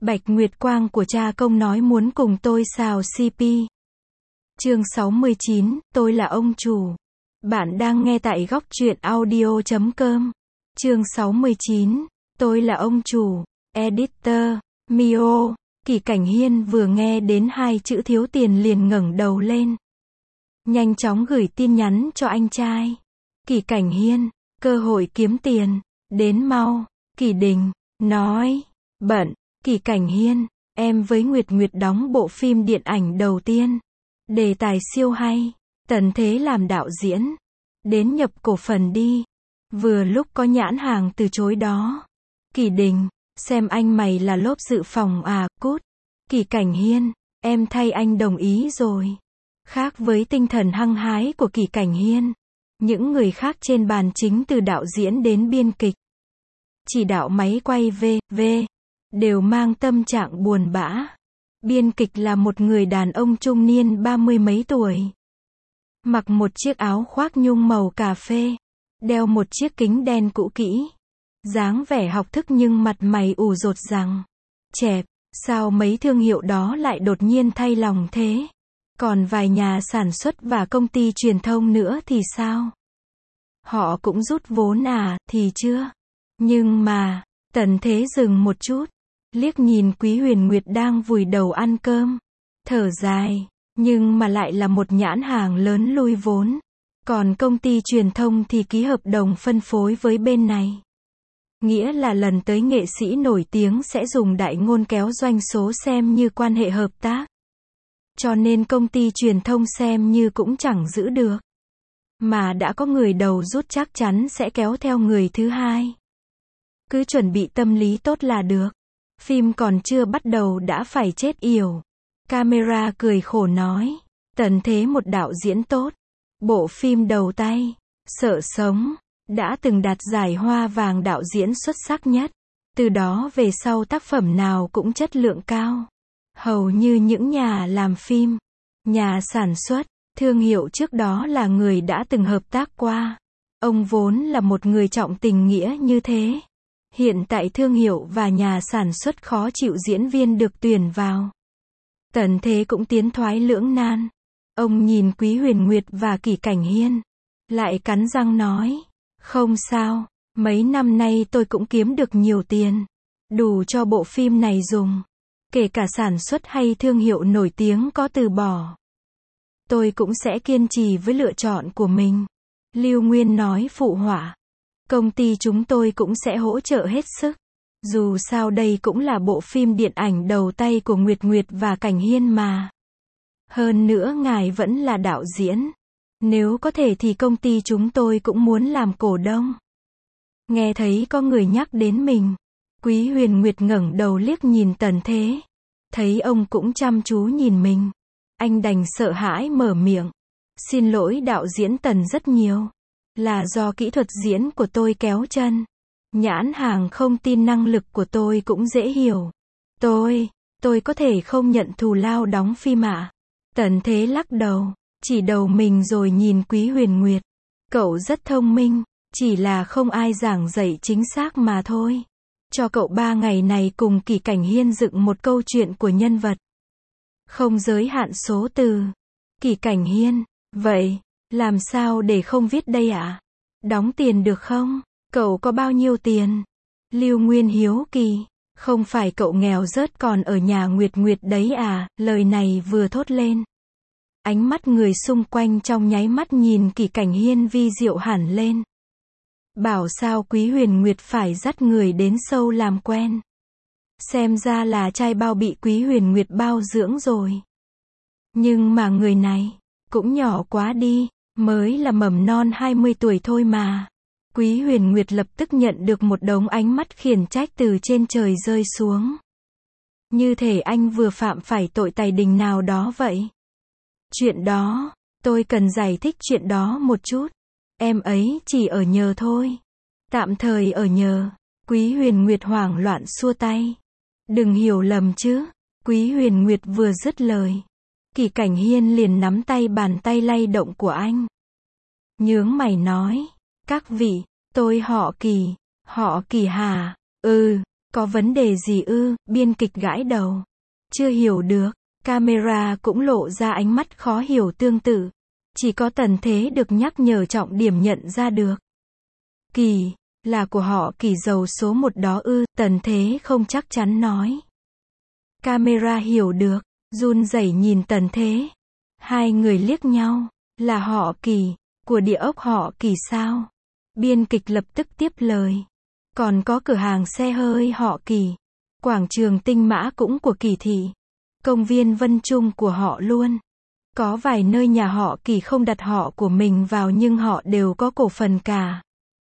Bạch Nguyệt Quang của cha công nói muốn cùng tôi xào CP. Chương 69, tôi là ông chủ. Bạn đang nghe tại góc truyện audio.com. Chương 69, tôi là ông chủ. Editor, Mio. Kỷ Cảnh Hiên vừa nghe đến hai chữ thiếu tiền liền ngẩng đầu lên. Nhanh chóng gửi tin nhắn cho anh trai. Kỷ Cảnh Hiên, cơ hội kiếm tiền, đến mau. Kỷ Đình, nói, bận. Kỷ Cảnh Hiên, em với Nguyệt Nguyệt đóng bộ phim điện ảnh đầu tiên. Đề tài siêu hay. Tần Thế làm đạo diễn. Đến nhập cổ phần đi. Vừa lúc có nhãn hàng từ chối đó. Kỷ Đình, xem anh mày là lốp dự phòng à, cút. Kỷ Cảnh Hiên, em thay anh đồng ý rồi. Khác với tinh thần hăng hái của Kỷ Cảnh Hiên, những người khác trên bàn chính từ đạo diễn đến biên kịch, chỉ đạo máy quay v.v. đều mang tâm trạng buồn bã. Biên kịch là một người đàn ông trung niên 30 mấy tuổi. Mặc một chiếc áo khoác nhung màu cà phê. Đeo một chiếc kính đen cũ kỹ. Dáng vẻ học thức nhưng mặt mày ủ rột rằng. Chẹp, sao mấy thương hiệu đó lại đột nhiên thay lòng thế? Còn vài nhà sản xuất và công ty truyền thông nữa thì sao? Họ cũng rút vốn à, thì chưa? Nhưng mà, Tần Thế dừng một chút. Liếc nhìn Quý Huyền Nguyệt đang vùi đầu ăn cơm. Thở dài, nhưng mà lại là một nhãn hàng lớn lui vốn. Còn công ty truyền thông thì ký hợp đồng phân phối với bên này. Nghĩa là lần tới nghệ sĩ nổi tiếng sẽ dùng đại ngôn kéo doanh số xem như quan hệ hợp tác. Cho nên công ty truyền thông xem như cũng chẳng giữ được. Mà đã có người đầu rút chắc chắn sẽ kéo theo người thứ hai. Cứ chuẩn bị tâm lý tốt là được. Phim còn chưa bắt đầu đã phải chết yểu. Camera cười khổ nói. Tần Thế một đạo diễn tốt. Bộ phim đầu tay, Sợ Sống, đã từng đạt giải Hoa Vàng đạo diễn xuất sắc nhất. Từ đó về sau tác phẩm nào cũng chất lượng cao. Hầu như những nhà làm phim, nhà sản xuất, thương hiệu trước đó là người đã từng hợp tác qua. Ông vốn là một người trọng tình nghĩa như thế. Hiện tại thương hiệu và nhà sản xuất khó chịu diễn viên được tuyển vào. Tần Thế cũng tiến thoái lưỡng nan. Ông nhìn Quý Huyền Nguyệt và Kỷ Cảnh Hiên. Lại cắn răng nói. Không sao, mấy năm nay tôi cũng kiếm được nhiều tiền. Đủ cho bộ phim này dùng. Kể cả sản xuất hay thương hiệu nổi tiếng có từ bỏ. Tôi cũng sẽ kiên trì với lựa chọn của mình. Lưu Nguyên nói phụ họa. Công ty chúng tôi cũng sẽ hỗ trợ hết sức. Dù sao đây cũng là bộ phim điện ảnh đầu tay của Nguyệt Nguyệt và Cảnh Hiên mà. Hơn nữa ngài vẫn là đạo diễn. Nếu có thể thì công ty chúng tôi cũng muốn làm cổ đông. Nghe thấy có người nhắc đến mình. Quý Huyền Nguyệt ngẩng đầu liếc nhìn Tần Thế. Thấy ông cũng chăm chú nhìn mình. Anh đành sợ hãi mở miệng. Xin lỗi đạo diễn Tần rất nhiều. Là do kỹ thuật diễn của tôi kéo chân. Nhãn hàng không tin năng lực của tôi cũng dễ hiểu. Tôi có thể không nhận thù lao đóng phim ạ. Tần Thế lắc đầu, chỉ đầu mình rồi nhìn Quý Huyền Nguyệt. Cậu rất thông minh, chỉ là không ai giảng dạy chính xác mà thôi. Cho cậu 3 ngày này cùng Kỷ Cảnh Hiên dựng một câu chuyện của nhân vật. Không giới hạn số từ. Kỷ Cảnh Hiên, vậy, làm sao để không viết đây ạ? Đóng tiền được không? Cậu có bao nhiêu tiền? Lưu Nguyên hiếu kỳ. Không phải cậu nghèo rớt còn ở nhà Nguyệt Nguyệt đấy à? Lời này vừa thốt lên. Ánh mắt người xung quanh trong nháy mắt nhìn Kỷ Cảnh Hiên vi diệu hẳn lên. Bảo sao Quý Huyền Nguyệt phải dắt người đến sâu làm quen. Xem ra là trai bao bị Quý Huyền Nguyệt bao dưỡng rồi. Nhưng mà người này, cũng nhỏ quá đi, mới là mầm non 20 tuổi thôi mà. Quý Huyền Nguyệt lập tức nhận được một đống ánh mắt khiển trách từ trên trời rơi xuống. Như thể anh vừa phạm phải tội tày đình nào đó vậy. Chuyện đó, tôi cần giải thích chuyện đó một chút. Em ấy chỉ ở nhờ thôi. Tạm thời ở nhờ. Quý Huyền Nguyệt hoảng loạn xua tay. Đừng hiểu lầm chứ. Quý Huyền Nguyệt vừa dứt lời. Kỷ Cảnh Hiên liền nắm tay bàn tay lay động của anh. Nhướng mày nói. Các vị, tôi họ Kỷ hả? Có vấn đề gì ư? Biên kịch gãi đầu. Chưa hiểu được. Camera cũng lộ ra ánh mắt khó hiểu tương tự. Chỉ có Tần Thế được nhắc nhở trọng điểm nhận ra được. Kỳ, là của họ Kỳ giàu số một đó ư? Tần Thế không chắc chắn nói. Camera hiểu được, run rẩy nhìn Tần Thế. Hai người liếc nhau. Là họ Kỳ, của địa ốc họ Kỳ sao? Biên kịch lập tức tiếp lời. Còn có cửa hàng xe hơi họ Kỳ. Quảng trường Tinh Mã cũng của Kỳ thị. Công viên Vân Trung của họ luôn. Có vài nơi nhà họ Kỳ không đặt họ của mình vào nhưng họ đều có cổ phần cả.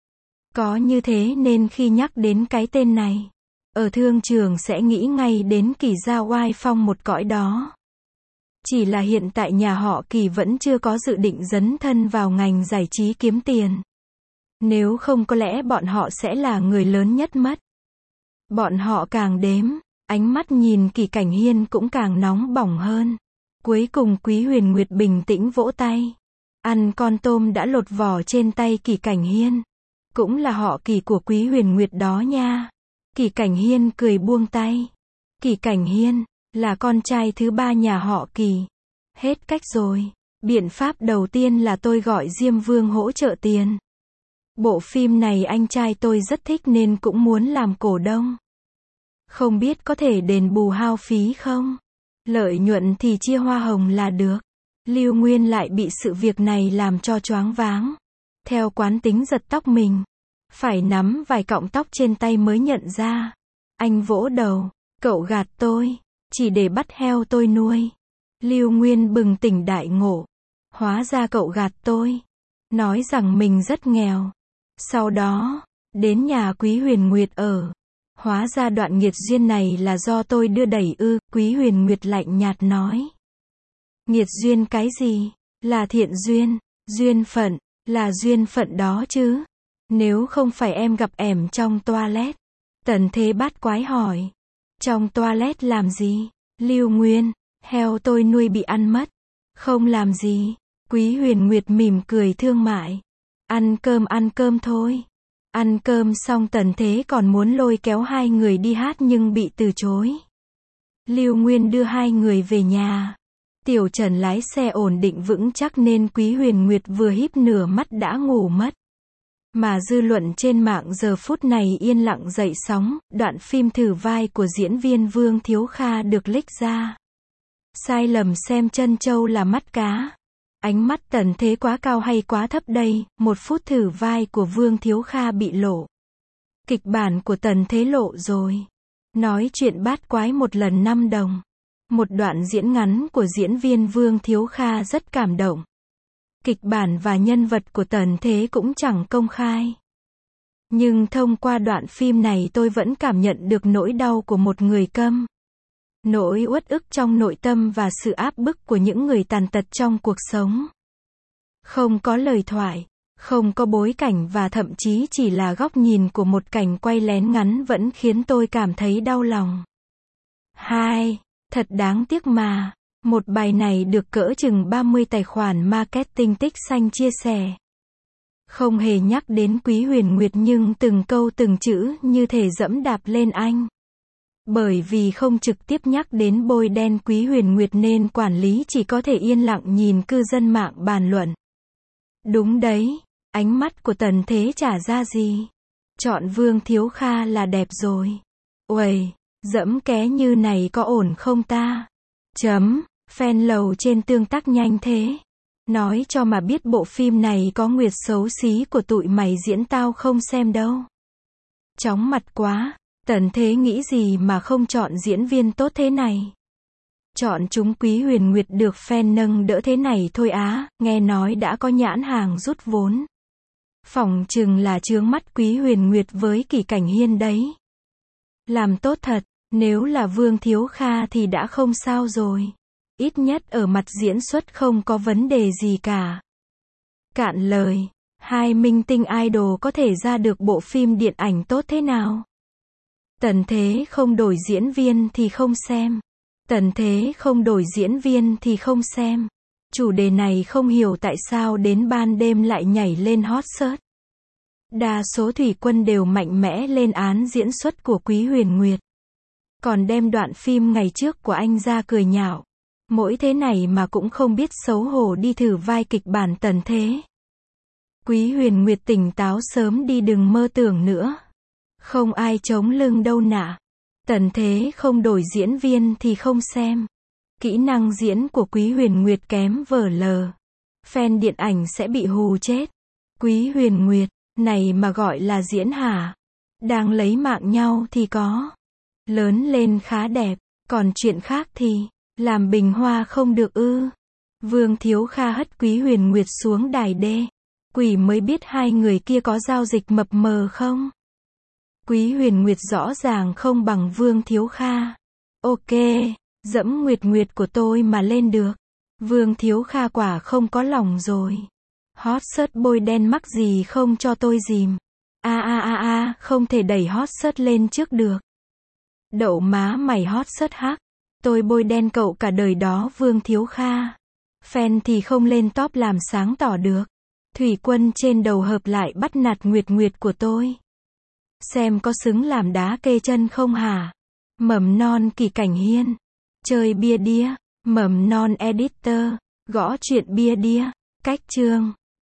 Có như thế nên khi nhắc đến cái tên này, ở thương trường sẽ nghĩ ngay đến Kỳ gia oai phong một cõi đó. Chỉ là hiện tại nhà họ Kỳ vẫn chưa có dự định dấn thân vào ngành giải trí kiếm tiền. Nếu không có lẽ bọn họ sẽ là người lớn nhất mất. Bọn họ càng đếm, ánh mắt nhìn Kỳ Cảnh Hiên cũng càng nóng bỏng hơn. Cuối cùng Quý Huyền Nguyệt bình tĩnh vỗ tay. Ăn con tôm đã lột vỏ trên tay Kỳ Cảnh Hiên. Cũng là họ Kỳ của Quý Huyền Nguyệt đó nha. Kỳ Cảnh Hiên cười buông tay. Kỳ Cảnh Hiên, là con trai thứ ba nhà họ Kỳ. Hết cách rồi. Biện pháp đầu tiên là tôi gọi Diêm Vương hỗ trợ tiền. Bộ phim này anh trai tôi rất thích nên cũng muốn làm cổ đông. Không biết có thể đền bù hao phí không? Lợi nhuận thì chia hoa hồng là được. Lưu Nguyên lại bị sự việc này làm cho choáng váng. Theo quán tính giật tóc mình. Phải nắm vài cọng tóc trên tay mới nhận ra. Anh vỗ đầu. Cậu gạt tôi. Chỉ để bắt heo tôi nuôi. Lưu Nguyên bừng tỉnh đại ngộ. Hóa ra cậu gạt tôi. Nói rằng mình rất nghèo. Sau đó, đến nhà Quý Huyền Nguyệt ở. Hóa ra đoạn nghiệt duyên này là do tôi đưa đẩy ư? Quý Huyền Nguyệt lạnh nhạt nói. Nghiệt duyên cái gì? Là thiện duyên, duyên phận, là duyên phận đó chứ. Nếu không phải em gặp em trong toilet. Tần Thế bát quái hỏi. Trong toilet làm gì? Lưu Nguyên, heo tôi nuôi bị ăn mất. Không làm gì. Quý Huyền Nguyệt mỉm cười thương mại. Ăn cơm thôi. Ăn cơm xong Tần Thế còn muốn lôi kéo hai người đi hát nhưng bị từ chối. Lưu Nguyên đưa hai người về nhà. Tiểu Trần lái xe ổn định vững chắc nên Quý Huyền Nguyệt vừa híp nửa mắt đã ngủ mất. Mà dư luận trên mạng giờ phút này yên lặng dậy sóng, đoạn phim thử vai của diễn viên Vương Thiếu Kha được leak ra. Sai lầm xem chân trâu là mắt cá. Ánh mắt Tần Thế quá cao hay quá thấp đây? 1 phút thử vai của Vương Thiếu Kha bị lộ. Kịch bản của Tần Thế lộ rồi. Nói chuyện bát quái một lần 5 đồng. Một đoạn diễn ngắn của diễn viên Vương Thiếu Kha rất cảm động. Kịch bản và nhân vật của Tần Thế cũng chẳng công khai. Nhưng thông qua đoạn phim này tôi vẫn cảm nhận được nỗi đau của một người câm. Nỗi uất ức trong nội tâm và sự áp bức của những người tàn tật trong cuộc sống. Không có lời thoại, không có bối cảnh và thậm chí chỉ là góc nhìn của một cảnh quay lén ngắn vẫn khiến tôi cảm thấy đau lòng. 2. Thật đáng tiếc mà. Một bài này được cỡ chừng 30 tài khoản marketing tích xanh chia sẻ. Không hề nhắc đến Quý Huyền Nguyệt nhưng từng câu từng chữ như thể dẫm đạp lên anh. Bởi vì không trực tiếp nhắc đến bôi đen Quý Huyền Nguyệt nên quản lý chỉ có thể yên lặng nhìn cư dân mạng bàn luận. Đúng đấy, ánh mắt của Tần Thế trả ra gì? Chọn Vương Thiếu Kha là đẹp rồi. Uầy, dẫm ké như này có ổn không ta? Fan lầu trên tương tác nhanh thế. Nói cho mà biết bộ phim này có Nguyệt xấu xí của tụi mày diễn tao không xem đâu. Chóng mặt quá. Tần Thế nghĩ gì mà không chọn diễn viên tốt thế này? Chọn chúng Quý Huyền Nguyệt được fan nâng đỡ thế này thôi á, nghe nói đã có nhãn hàng rút vốn. Phỏng chừng là chướng mắt Quý Huyền Nguyệt với Kỳ Cảnh Hiên đấy. Làm tốt thật, nếu là Vương Thiếu Kha thì đã không sao rồi. Ít nhất ở mặt diễn xuất không có vấn đề gì cả. Cạn lời, hai minh tinh idol có thể ra được bộ phim điện ảnh tốt thế nào? Tần Thế không đổi diễn viên thì không xem. Tần Thế không đổi diễn viên thì không xem. Chủ đề này không hiểu tại sao đến ban đêm lại nhảy lên hot search. Đa số thủy quân đều mạnh mẽ lên án diễn xuất của Quý Huyền Nguyệt. Còn đem đoạn phim ngày trước của anh ra cười nhạo. Mỗi thế này mà cũng không biết xấu hổ đi thử vai kịch bản tần thế. Quý Huyền Nguyệt tỉnh táo sớm đi, đừng mơ tưởng nữa. Không ai chống lưng đâu nạ. Tần thế không đổi diễn viên thì không xem. Kỹ năng diễn của Quý Huyền Nguyệt kém vở lờ. Fan điện ảnh sẽ bị hù chết. Quý Huyền Nguyệt, này mà gọi là diễn hả? Đang lấy mạng nhau thì có. Lớn lên khá đẹp, còn chuyện khác thì, làm bình hoa không được ư. Vương Thiếu Kha hất Quý Huyền Nguyệt xuống đài đê. Quỷ mới biết hai người kia có giao dịch mập mờ không? Quý Huyền Nguyệt rõ ràng không bằng Vương Thiếu Kha. Ok, dẫm Nguyệt Nguyệt của tôi mà lên được. Vương Thiếu Kha quả không có lòng rồi. Hot search bôi đen mắc gì không cho tôi dìm. Không thể đẩy hot search lên trước được. Đậu má mày hot search hắc. Tôi bôi đen cậu cả đời đó Vương Thiếu Kha. Fan thì không lên top làm sáng tỏ được. Thủy quân trên đầu hợp lại bắt nạt Nguyệt Nguyệt của tôi. Xem có xứng làm đá kê chân không hả? Mầm non Kỳ Cảnh Hiên. Chơi bia đĩa. Mầm non editor. Gõ chuyện bia đĩa. Cách chương.